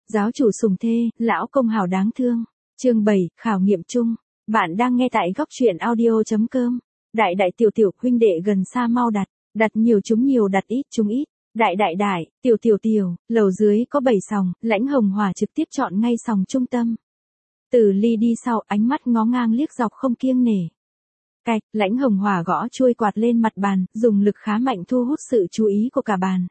Giáo chủ sủng thê, lão công hào đáng thương. Chương 7, khảo nghiệm chung. Bạn đang nghe tại góc truyện audio.com. Đại đại tiểu tiểu, huynh đệ gần xa mau đặt. Đặt nhiều chúng nhiều, đặt ít chúng ít. Đại đại đại, tiểu tiểu tiểu, lầu dưới có 7 sòng, Lãnh Hồng Hòa trực tiếp chọn ngay sòng trung tâm. Từ Ly đi sau, ánh mắt ngó ngang liếc dọc không kiêng nể. Cạch, Lãnh Hồng Hòa gõ chuôi quạt lên mặt bàn, dùng lực khá mạnh thu hút sự chú ý của cả bàn.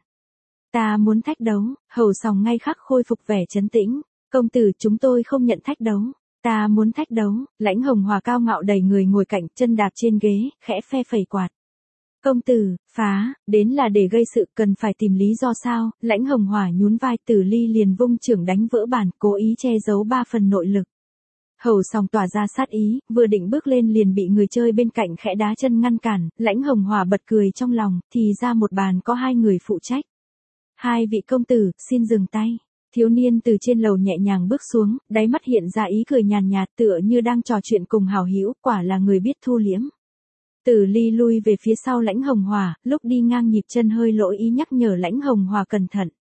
Ta muốn thách đấu, hầu sòng ngay khắc khôi phục vẻ trấn tĩnh. Công tử, chúng tôi không nhận thách đấu. Ta muốn thách đấu. Lãnh Hồng Hòa cao ngạo đẩy người ngồi cạnh, chân đạp trên ghế, khẽ phe phẩy quạt. Công tử, phá, đến là để gây sự, cần phải tìm lý do sao? Lãnh Hồng Hòa nhún vai, Tử Ly liền vung chưởng đánh vỡ bàn, cố ý che giấu 3 phần nội lực. Hầu sòng tỏa ra sát ý, vừa định bước lên liền bị người chơi bên cạnh khẽ đá chân ngăn cản. Lãnh Hồng Hòa bật cười trong lòng, thì ra một bàn có 2 người phụ trách. 2 vị công tử, xin dừng tay. Thiếu niên từ trên lầu nhẹ nhàng bước xuống, đáy mắt hiện ra ý cười nhàn nhạt, tựa như đang trò chuyện cùng hảo hữu, quả là người biết thu liễm. Tử Ly lui về phía sau Lãnh Hồng Hòa, lúc đi ngang nhịp chân hơi lỗi ý nhắc nhở Lãnh Hồng Hòa cẩn thận.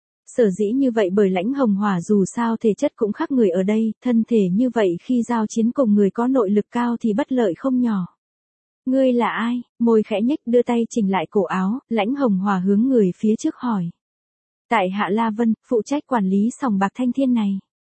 Sở dĩ như vậy bởi Lãnh Hồng Hòa dù sao thể chất cũng khác người ở đây, thân thể như vậy khi giao chiến cùng người có nội lực cao thì bất lợi không nhỏ. Ngươi là ai? Môi khẽ nhếch đưa tay chỉnh lại cổ áo, Lãnh Hồng Hòa hướng người phía trước hỏi. Tại hạ La Vân, phụ trách quản lý sòng bạc Thanh Thiên này.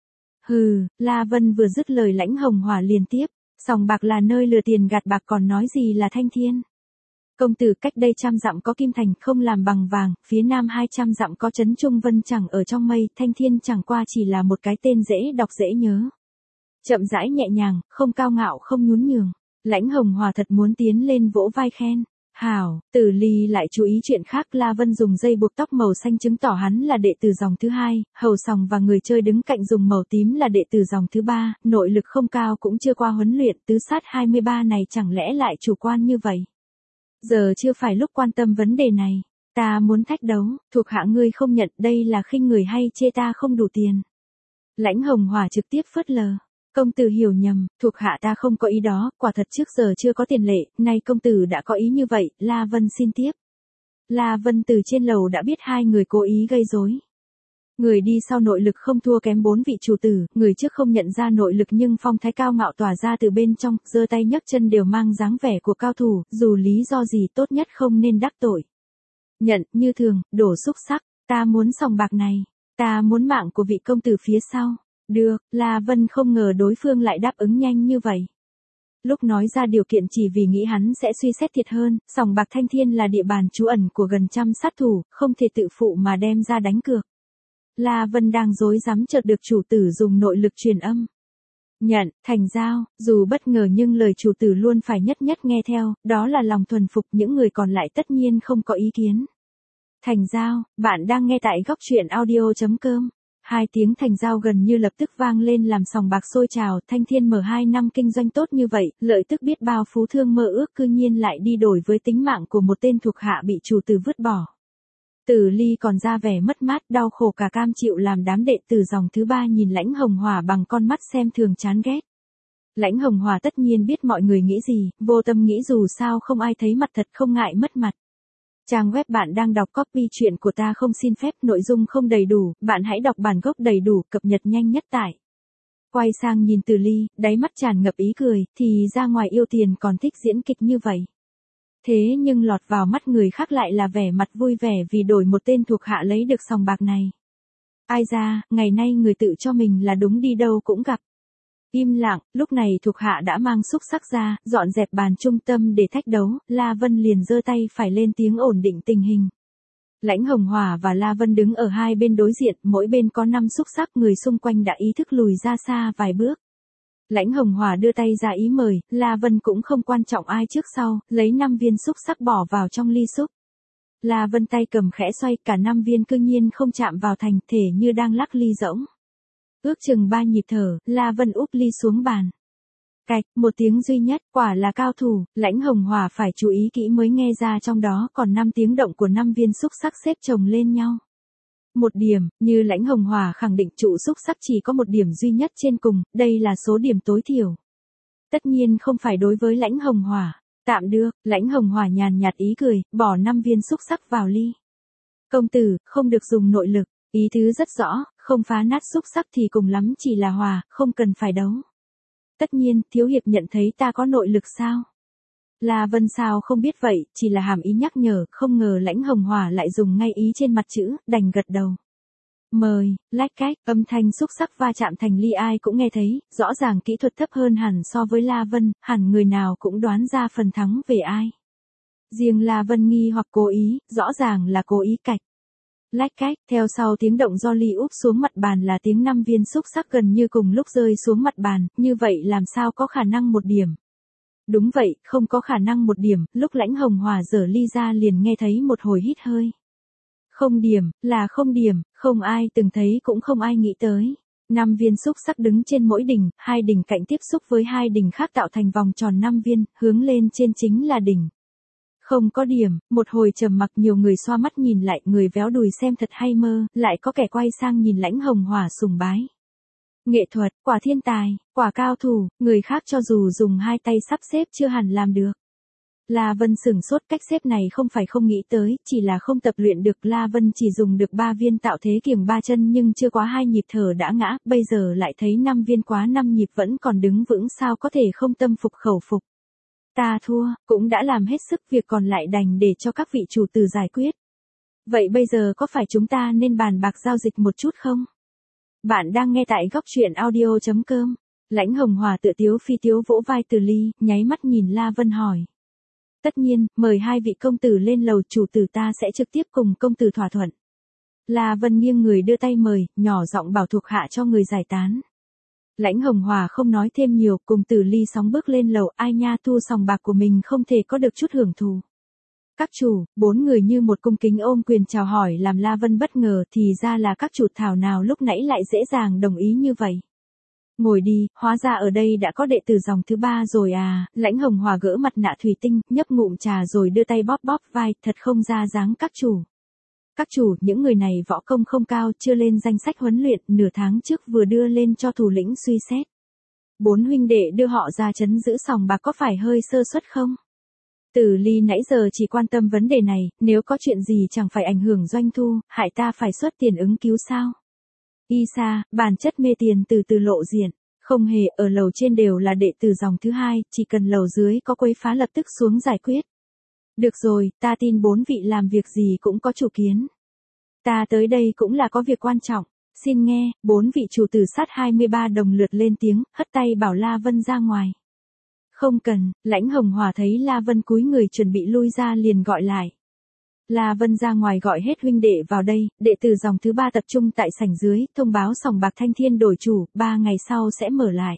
Hừ, La Vân vừa dứt lời Lãnh Hồng Hòa liền tiếp, sòng bạc là nơi lừa tiền gạt bạc còn nói gì là Thanh Thiên. Công tử, cách đây 100 dặm có Kim Thành không làm bằng vàng, phía nam 200 dặm có trấn Trung Vân chẳng ở trong mây, Thanh Thiên chẳng qua chỉ là một cái tên dễ đọc dễ nhớ. Chậm rãi nhẹ nhàng, không cao ngạo không nhún nhường. Lãnh Hồng Hòa thật muốn tiến lên vỗ vai khen. Hảo, Tử Ly lại chú ý chuyện khác. La Vân dùng dây buộc tóc màu xanh chứng tỏ hắn là đệ tử dòng thứ 2, hầu sòng và người chơi đứng cạnh dùng màu tím là đệ tử dòng thứ 3, nội lực không cao cũng chưa qua huấn luyện, tứ sát 23 này chẳng lẽ lại chủ quan như vậy. Giờ chưa phải lúc quan tâm vấn đề này. Ta muốn thách đấu, thuộc hạ ngươi không nhận, đây là khinh người hay chê ta không đủ tiền. Lãnh Hồng Hòa trực tiếp phớt lờ. Công tử hiểu nhầm, thuộc hạ ta không có ý đó, quả thật trước giờ chưa có tiền lệ, nay công tử đã có ý như vậy, La Vân xin tiếp. La Vân từ trên lầu đã biết 2 người cố ý gây rối. Người đi sau nội lực không thua kém 4 vị chủ tử, người trước không nhận ra nội lực nhưng phong thái cao ngạo tỏa ra từ bên trong, giơ tay nhấc chân đều mang dáng vẻ của cao thủ, dù lý do gì tốt nhất không nên đắc tội. Nhận, như thường, đổ xúc sắc, ta muốn sòng bạc này, ta muốn mạng của vị công tử phía sau. Được, La Vân không ngờ đối phương lại đáp ứng nhanh như vậy. Lúc nói ra điều kiện chỉ vì nghĩ hắn sẽ suy xét thiệt hơn, sòng bạc Thanh Thiên là địa bàn trú ẩn của gần 100 sát thủ, không thể tự phụ mà đem ra đánh cược. La Vân đang rối rắm chợt được chủ tử dùng nội lực truyền âm. Nhận, thành giao, dù bất ngờ nhưng lời chủ tử luôn phải nhất nhất nghe theo, đó là lòng thuần phục, những người còn lại tất nhiên không có ý kiến. Thành giao, bạn đang nghe tại góc truyện audio.com. 2 tiếng thành giao gần như lập tức vang lên làm sòng bạc sôi trào, Thanh Thiên mở 2 năm kinh doanh tốt như vậy, lợi tức biết bao phú thương mơ ước cư nhiên lại đi đổi với tính mạng của một tên thuộc hạ bị chủ tử vứt bỏ. Tử Ly còn ra vẻ mất mát, đau khổ cả cam chịu làm đám đệ tử dòng thứ 3 nhìn Lãnh Hồng Hòa bằng con mắt xem thường chán ghét. Lãnh Hồng Hòa tất nhiên biết mọi người nghĩ gì, vô tâm nghĩ dù sao không ai thấy mặt thật không ngại mất mặt. Trang web bạn đang đọc copy truyện của ta không xin phép, nội dung không đầy đủ, bạn hãy đọc bản gốc đầy đủ, cập nhật nhanh nhất tại. Quay sang nhìn Tử Ly, đáy mắt tràn ngập ý cười, thì ra ngoài yêu tiền còn thích diễn kịch như vậy. Thế nhưng lọt vào mắt người khác lại là vẻ mặt vui vẻ vì đổi một tên thuộc hạ lấy được sòng bạc này. Ai ra, ngày nay người tự cho mình là đúng đi đâu cũng gặp. Im lặng, lúc này thuộc hạ đã mang xúc sắc ra, dọn dẹp bàn trung tâm để thách đấu, La Vân liền giơ tay phải lên tiếng ổn định tình hình. Lãnh Hồng Hòa và La Vân đứng ở 2 bên đối diện, mỗi bên có 5 xúc sắc, người xung quanh đã ý thức lùi ra xa vài bước. Lãnh Hồng Hòa đưa tay ra ý mời, La Vân cũng không quan trọng ai trước sau, lấy 5 viên xúc sắc bỏ vào trong ly xúc. La Vân tay cầm khẽ xoay, cả 5 viên cư nhiên không chạm vào thành, thể như đang lắc ly rỗng. Ước chừng 3 nhịp thở, La Vân úp ly xuống bàn. Cạch, một tiếng duy nhất, quả là cao thủ, Lãnh Hồng Hòa phải chú ý kỹ mới nghe ra trong đó còn 5 tiếng động của 5 viên xúc sắc xếp chồng lên nhau. Một điểm, như Lãnh Hồng Hòa khẳng định trụ xúc sắc chỉ có một điểm duy nhất trên cùng, đây là số điểm tối thiểu. Tất nhiên không phải đối với Lãnh Hồng Hòa. Tạm được, Lãnh Hồng Hòa nhàn nhạt ý cười, bỏ 5 viên xúc sắc vào ly. Công tử, không được dùng nội lực. Ý tứ rất rõ, không phá nát xúc sắc thì cùng lắm chỉ là hòa, không cần phải đấu. Tất nhiên, thiếu hiệp nhận thấy ta có nội lực sao? La Vân sao không biết vậy, chỉ là hàm ý nhắc nhở, không ngờ Lãnh Hồng Hòa lại dùng ngay ý trên mặt chữ, đành gật đầu. Mời, lách cách, âm thanh xúc sắc va chạm thành ly ai cũng nghe thấy, rõ ràng kỹ thuật thấp hơn hẳn so với La Vân, hẳn người nào cũng đoán ra phần thắng về ai. Riêng La Vân nghi hoặc cố ý, rõ ràng là cố ý cạch. Lách cách, theo sau tiếng động do ly úp xuống mặt bàn là tiếng 5 viên xúc sắc gần như cùng lúc rơi xuống mặt bàn, như vậy làm sao có khả năng 1 điểm. Đúng vậy, không có khả năng 1 điểm, lúc Lãnh Hồng Hòa giở ly ra liền nghe thấy một hồi hít hơi. Không điểm, là không điểm, không ai từng thấy cũng không ai nghĩ tới. 5 viên xúc sắc đứng trên mỗi đỉnh, 2 đỉnh cạnh tiếp xúc với 2 đỉnh khác tạo thành vòng tròn 5 viên, hướng lên trên chính là đỉnh. Không có điểm, một hồi trầm mặc nhiều người xoa mắt nhìn lại, người véo đùi xem thật hay mơ, lại có kẻ quay sang nhìn Lãnh Hồng Hòa sùng bái. Nghệ thuật, quả thiên tài, quả cao thủ, người khác cho dù dùng 2 tay sắp xếp chưa hẳn làm được. La Vân sửng sốt, cách xếp này không phải không nghĩ tới, chỉ là không tập luyện được. La Vân chỉ dùng được 3 viên tạo thế kiềng 3 chân nhưng chưa quá 2 nhịp thở đã ngã, bây giờ lại thấy 5 viên quá 5 nhịp vẫn còn đứng vững, sao có thể không tâm phục khẩu phục. Ta thua, cũng đã làm hết sức, việc còn lại đành để cho các vị chủ tử giải quyết. Vậy bây giờ có phải chúng ta nên bàn bạc giao dịch một chút không? Bạn đang nghe tại góc truyện audio.com. Lãnh Hồng Hòa tựa tiếu phi tiếu vỗ vai Từ Ly, nháy mắt nhìn La Vân hỏi. Tất nhiên, mời 2 vị công tử lên lầu, chủ tử ta sẽ trực tiếp cùng công tử thỏa thuận. La Vân nghiêng người đưa tay mời, nhỏ giọng bảo thuộc hạ cho người giải tán. Lãnh Hồng Hòa không nói thêm nhiều, cùng Từ Ly sóng bước lên lầu, ai nha, thu sòng bạc của mình không thể có được chút hưởng thụ. Các chủ, 4 người như một cung kính ôm quyền chào hỏi làm La Vân bất ngờ, thì ra là các chủ thảo nào lúc nãy lại dễ dàng đồng ý như vậy. Ngồi đi, hóa ra ở đây đã có đệ tử dòng thứ 3 rồi à. Lãnh Hồng Hòa gỡ mặt nạ thủy tinh, nhấp ngụm trà rồi đưa tay bóp bóp vai, thật không ra dáng các chủ. Các chủ, những người này võ công không cao, chưa lên danh sách huấn luyện, nửa tháng trước vừa đưa lên cho thủ lĩnh suy xét. 4 huynh đệ đưa họ ra trấn giữ sòng bạc có phải hơi sơ suất không? Từ Ly nãy giờ chỉ quan tâm vấn đề này, nếu có chuyện gì chẳng phải ảnh hưởng doanh thu, hại ta phải xuất tiền ứng cứu sao? Y sa, bản chất mê tiền từ từ lộ diện, không hề, ở lầu trên đều là đệ tử dòng thứ 2, chỉ cần lầu dưới có quấy phá lập tức xuống giải quyết. Được rồi, ta tin 4 vị làm việc gì cũng có chủ kiến. Ta tới đây cũng là có việc quan trọng, xin nghe. 4 vị chủ tử sát 23 đồng lượt lên tiếng, hất tay bảo La Vân ra ngoài. Không cần, Lãnh Hồng Hòa thấy La Vân cúi người chuẩn bị lui ra liền gọi lại. La Vân ra ngoài gọi hết huynh đệ vào đây, đệ tử dòng thứ 3 tập trung tại sảnh dưới, thông báo sòng bạc Thanh Thiên đổi chủ, 3 ngày sau sẽ mở lại.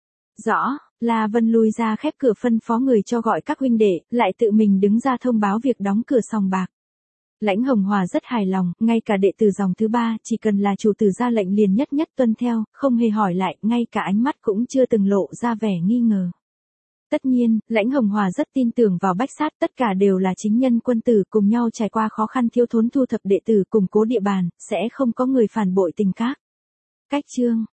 Rõ, La Vân lui ra khép cửa phân phó người cho gọi các huynh đệ, lại tự mình đứng ra thông báo việc đóng cửa sòng bạc. Lãnh Hồng Hòa rất hài lòng, ngay cả đệ tử dòng thứ 3, chỉ cần là chủ tử ra lệnh liền nhất nhất tuân theo, không hề hỏi lại, ngay cả ánh mắt cũng chưa từng lộ ra vẻ nghi ngờ. Tất nhiên, Lãnh Hồng Hòa rất tin tưởng vào bách sát, tất cả đều là chính nhân quân tử cùng nhau trải qua khó khăn thiếu thốn thu thập đệ tử củng cố địa bàn, sẽ không có người phản bội tình các. Cách chương